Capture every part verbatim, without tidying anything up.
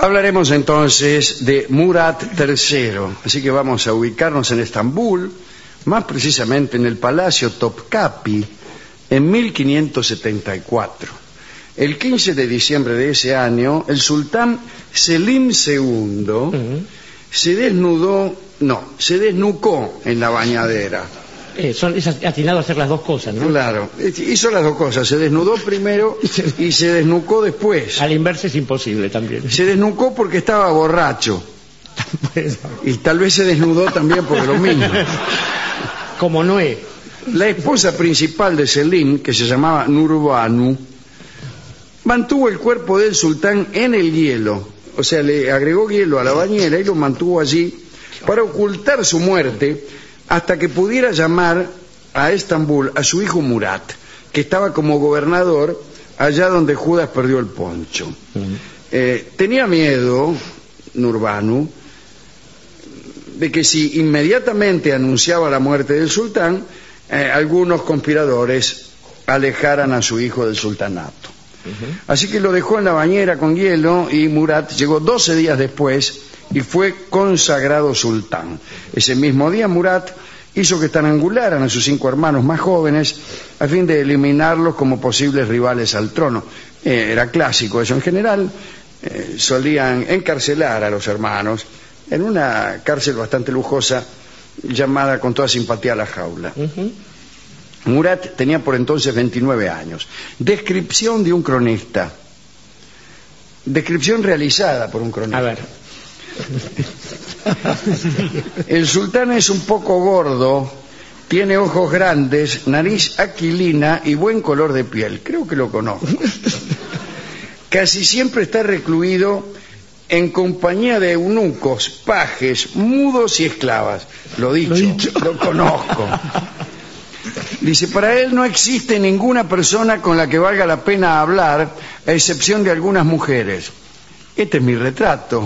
Hablaremos entonces de Murat tercero, así que vamos a ubicarnos en Estambul, más precisamente en el Palacio Topkapi, en mil quinientos setenta y cuatro. El quince de diciembre de ese año, el sultán Selim segundo uh-huh. se desnudó, no, se desnucó en la bañadera. Eh, son, es atinado a hacer las dos cosas, ¿no? Claro, hizo las dos cosas, se desnudó primero y se desnucó después. Al inverso es imposible también. Se desnucó porque estaba borracho. Y tal vez se desnudó también por lo mismo. Como Noé. La esposa principal de Selim, que se llamaba Nurbanu, mantuvo el cuerpo del sultán en el hielo. O sea, le agregó hielo a la bañera y lo mantuvo allí para ocultar su muerte hasta que pudiera llamar a Estambul a su hijo Murat, que estaba como gobernador allá donde Judas perdió el poncho. Uh-huh. Eh, tenía miedo, Nurbanu, de que si inmediatamente anunciaba la muerte del sultán, eh, algunos conspiradores alejaran a su hijo del sultanato. Uh-huh. Así que lo dejó en la bañera con hielo y Murat llegó doce días después y fue consagrado sultán. Ese mismo día Murat hizo que estrangularan a sus cinco hermanos más jóvenes a fin de eliminarlos como posibles rivales al trono. Eh, era clásico eso. En general eh, solían encarcelar a los hermanos en una cárcel bastante lujosa llamada con toda simpatía La Jaula. Uh-huh. Murat tenía por entonces veintinueve años. Descripción de un cronista. Descripción realizada por un cronista. A ver. El sultán es un poco gordo, tiene ojos grandes, nariz aquilina y buen color de piel. Creo que lo conozco. Casi siempre está recluido en compañía de eunucos, pajes, mudos y esclavas. Lo dicho, lo, dicho. Lo conozco. Dice, para él no existe ninguna persona con la que valga la pena hablar, a excepción de algunas mujeres. Este es mi retrato.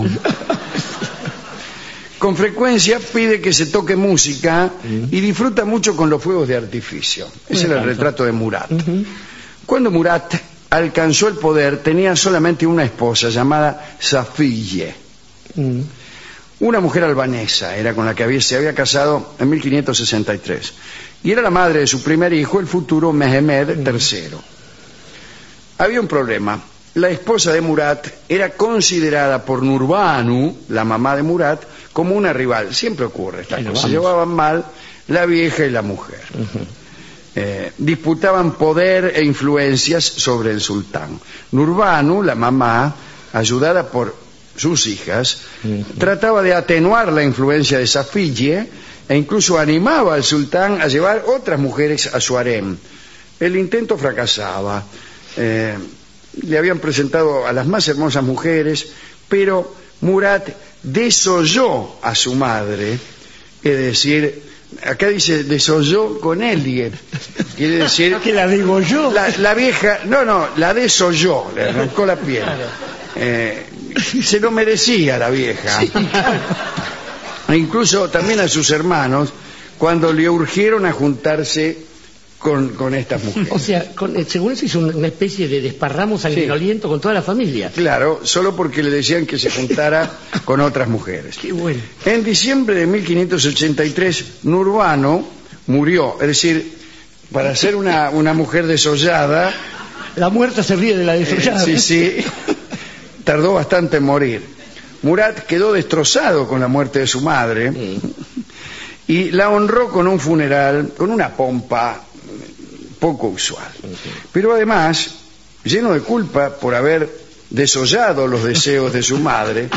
Con frecuencia pide que se toque música y disfruta mucho con los fuegos de artificio. Ese era el retrato de Murat. Uh-huh. Cuando Murat alcanzó el poder, tenía solamente una esposa llamada Safiye. Uh-huh. Una mujer albanesa, era con la que había, se había casado en mil quinientos sesenta y tres. Y era la madre de su primer hijo, el futuro Mehmed tercero. Había un problema. La esposa de Murat era considerada por Nurbanu, la mamá de Murat, como una rival. Siempre ocurre esta cosa. Se llevaban mal la vieja y la mujer. Uh-huh. Eh, disputaban poder e influencias sobre el sultán. Nurbanu, la mamá, ayudada por sus hijas, uh-huh. trataba de atenuar la influencia de Safiye e incluso animaba al sultán a llevar otras mujeres a su harem. El intento fracasaba. Eh, le habían presentado a las más hermosas mujeres, pero Murat desolló a su madre, es decir, acá dice desolló con Eliet, quiere decir que la digo yo. La, la vieja, no, no, la desolló, le arrancó la piel. Eh, se lo merecía la vieja. Sí, claro. E incluso también a sus hermanos, cuando le urgieron a juntarse Con, con estas mujeres. O sea, con, según eso hizo una especie de desparramo sanguinoliento sí. con toda la familia. Claro, solo porque le decían que se juntara con otras mujeres. Qué bueno. En diciembre de mil quinientos ochenta y tres, Nurbanu murió. Es decir, para ser una, una mujer desollada... La muerta se ríe de la desollada. Eh, sí, sí. Tardó bastante en morir. Murat quedó destrozado con la muerte de su madre sí. y la honró con un funeral, con una pompa poco usual. Pero además, lleno de culpa por haber desollado los deseos de su madre,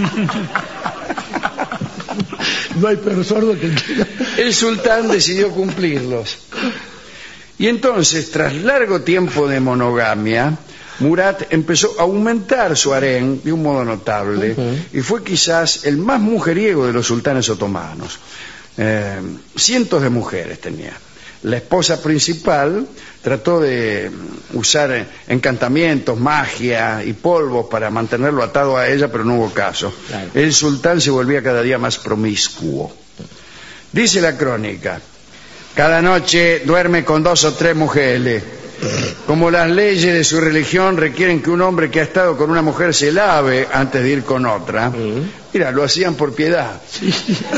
no hay perro sordo que el sultán decidió cumplirlos. Y entonces, tras largo tiempo de monogamia, Murat empezó a aumentar su harén de un modo notable uh-huh. y fue quizás el más mujeriego de los sultanes otomanos. Eh, cientos de mujeres tenía. La esposa principal trató de usar encantamientos, magia y polvos para mantenerlo atado a ella, pero no hubo caso. Claro. El sultán se volvía cada día más promiscuo. Dice la crónica, cada noche duerme con dos o tres mujeres Como las leyes de su religión requieren que un hombre que ha estado con una mujer se lave antes de ir con otra, mira, lo hacían por piedad. Sí.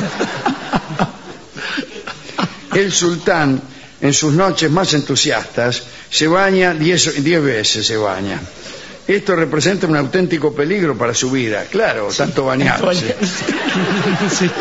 El sultán, en sus noches más entusiastas, se baña diez, diez veces, se baña. Esto representa un auténtico peligro para su vida. Claro, sí, tanto bañarse. Sí.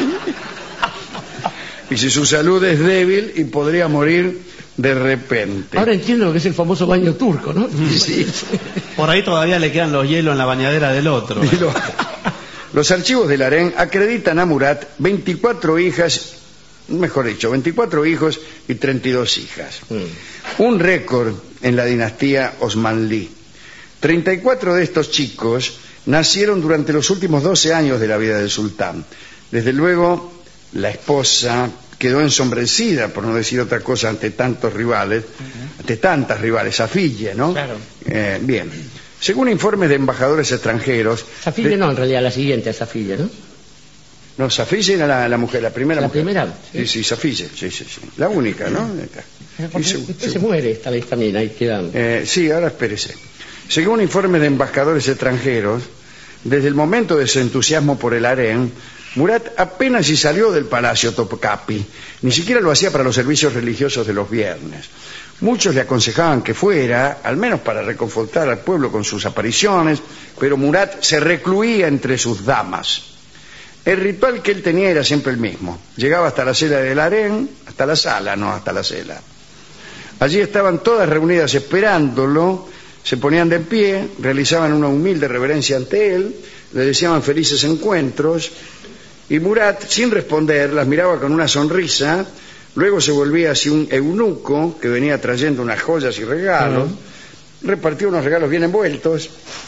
Y si su salud es débil y podría morir de repente. Ahora entiendo lo que es el famoso baño turco, ¿no? Sí. Por ahí todavía le quedan los hielos en la bañadera del otro. Los, los archivos del harén acreditan a Murat veinticuatro hijas, mejor dicho, veinticuatro hijos y treinta y dos hijas. Mm. Un récord en la dinastía Osmanlí. treinta y cuatro de estos chicos nacieron durante los últimos doce años de la vida del sultán. Desde luego, la esposa quedó ensombrecida, por no decir otra cosa, ante tantos rivales, uh-huh. ante tantas rivales, Safille, ¿no? Claro. Eh, bien. Según informes de embajadores extranjeros... Safille de... no, en realidad la siguiente es Safille, ¿no? No, Safille era la, la mujer, la primera la mujer. La primera, sí. Sí, sí, Safille, sí, sí, sí. La única, ¿no? Porque se, después se muere esta vez también, ahí quedan. Eh, sí, ahora espérese. Según informes de embajadores extranjeros, desde el momento de su entusiasmo por el harén, Murat apenas si salió del palacio Topkapi, ni siquiera lo hacía para los servicios religiosos de los viernes. Muchos le aconsejaban que fuera, al menos para reconfortar al pueblo con sus apariciones, pero Murat se recluía entre sus damas. El ritual que él tenía era siempre el mismo. Llegaba hasta la cela del harén, hasta la sala, no hasta la cela. Allí estaban todas reunidas esperándolo, se ponían de pie, realizaban una humilde reverencia ante él, le deseaban felices encuentros, y Murat, sin responder, las miraba con una sonrisa, luego se volvía hacia un eunuco que venía trayendo unas joyas y regalos, uh-huh. repartía unos regalos bien envueltos,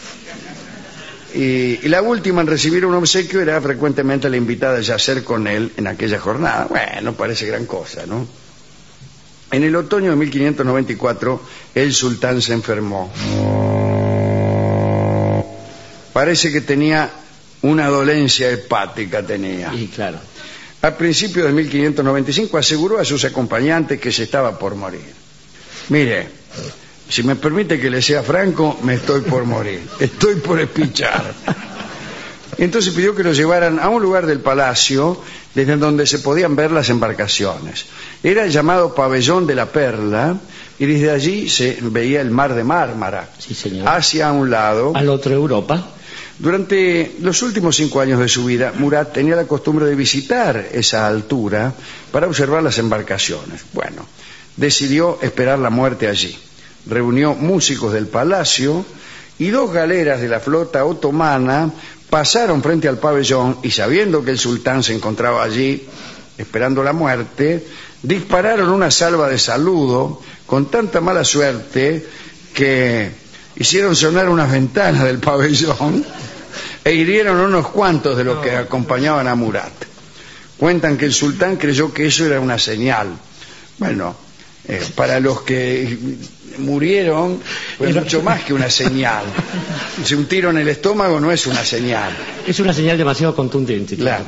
y, y la última en recibir un obsequio era frecuentemente la invitada a yacer con él en aquella jornada. Bueno, parece gran cosa, ¿no? En el otoño de mil quinientos noventa y cuatro, el sultán se enfermó. Parece que tenía una dolencia hepática, tenía. Y claro. A principios de mil quinientos noventa y cinco aseguró a sus acompañantes que se estaba por morir. Mire, si me permite que le sea franco, me estoy por morir. Estoy por espichar. Entonces pidió que lo llevaran a un lugar del palacio desde donde se podían ver las embarcaciones. Era el llamado Pabellón de la Perla y desde allí se veía el mar de Mármara. Sí, señor. Hacia un lado. Al otro Europa. Durante los últimos cinco años de su vida, Murat tenía la costumbre de visitar esa altura para observar las embarcaciones. Bueno, decidió esperar la muerte allí. Reunió músicos del palacio y dos galeras de la flota otomana pasaron frente al pabellón y, sabiendo que el sultán se encontraba allí esperando la muerte, dispararon una salva de saludo con tanta mala suerte que hicieron sonar unas ventanas del pabellón e hirieron unos cuantos de los que acompañaban a Murat. Cuentan que el sultán creyó que eso era una señal. Bueno, eh, para los que murieron fue mucho más que una señal. Si un tiro en el estómago no es una señal. Es una señal demasiado contundente. Claro.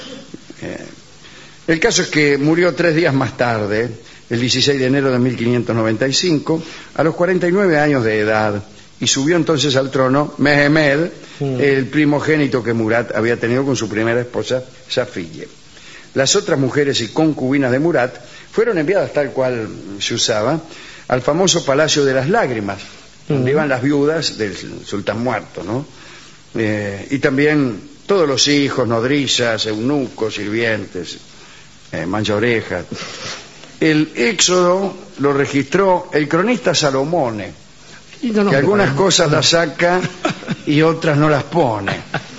Eh, el caso es que murió tres días más tarde, el dieciséis de enero de mil quinientos noventa y cinco, a los cuarenta y nueve años de edad, y subió entonces al trono Mehmed, mm. el primogénito que Murat había tenido con su primera esposa, Safille. Las otras mujeres y concubinas de Murat fueron enviadas, tal cual se usaba, al famoso Palacio de las Lágrimas, mm. donde iban las viudas del sultán muerto, ¿no? Eh, y también todos los hijos, nodrizas, eunucos, sirvientes, eh, manchaorejas. El éxodo lo registró el cronista Salomone, no, no, que algunas no, cosas no. las saca y otras no las pone.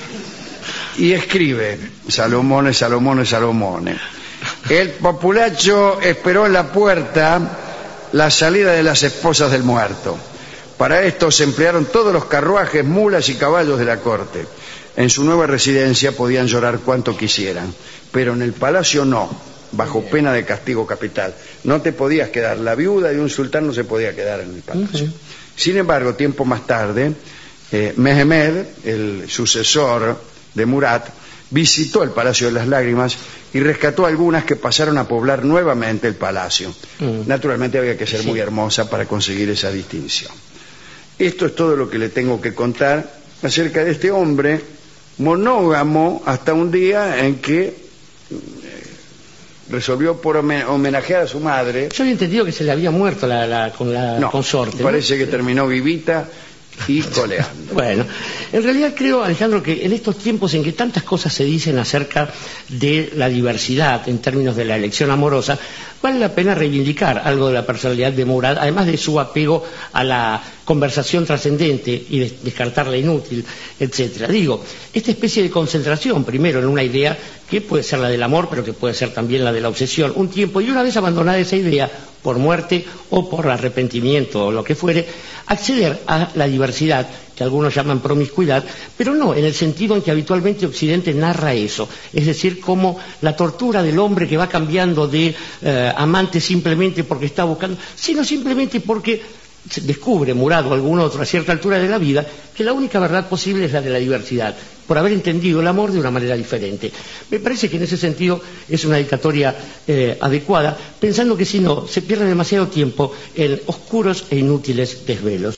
Y escribe, Salomone, Salomone, Salomone. El populacho esperó en la puerta la salida de las esposas del muerto. Para esto se emplearon todos los carruajes, mulas y caballos de la corte. En su nueva residencia podían llorar cuanto quisieran, pero en el palacio no, bajo pena de castigo capital. No te podías quedar, la viuda de un sultán no se podía quedar en el palacio. Uh-huh. Sin embargo, tiempo más tarde, eh, Mehmed, el sucesor de Murat, visitó el Palacio de las Lágrimas y rescató algunas que pasaron a poblar nuevamente el palacio. Mm. Naturalmente había que ser sí. muy hermosa para conseguir esa distinción. Esto es todo lo que le tengo que contar acerca de este hombre monógamo hasta un día en que resolvió por homenajear a su madre. Yo había entendido que se le había muerto la, la, con la no, consorte. Parece ¿no? que terminó vivita y coleando. Bueno, en realidad creo, Alejandro, que en estos tiempos en que tantas cosas se dicen acerca de la diversidad en términos de la elección amorosa, vale la pena reivindicar algo de la personalidad de Murat, además de su apego a la conversación trascendente y de descartar la inútil, etcétera. Digo, esta especie de concentración, primero en una idea que puede ser la del amor, pero que puede ser también la de la obsesión, un tiempo, y una vez abandonada esa idea, por muerte o por arrepentimiento o lo que fuere, acceder a la diversidad, que algunos llaman promiscuidad, pero no en el sentido en que habitualmente Occidente narra eso, es decir, como la tortura del hombre que va cambiando de eh, amante simplemente porque está buscando, sino simplemente porque descubre Murat o algún otro a cierta altura de la vida que la única verdad posible es la de la diversidad, por haber entendido el amor de una manera diferente. Me parece que en ese sentido es una dedicatoria eh, adecuada, pensando que si no se pierde demasiado tiempo en oscuros e inútiles desvelos.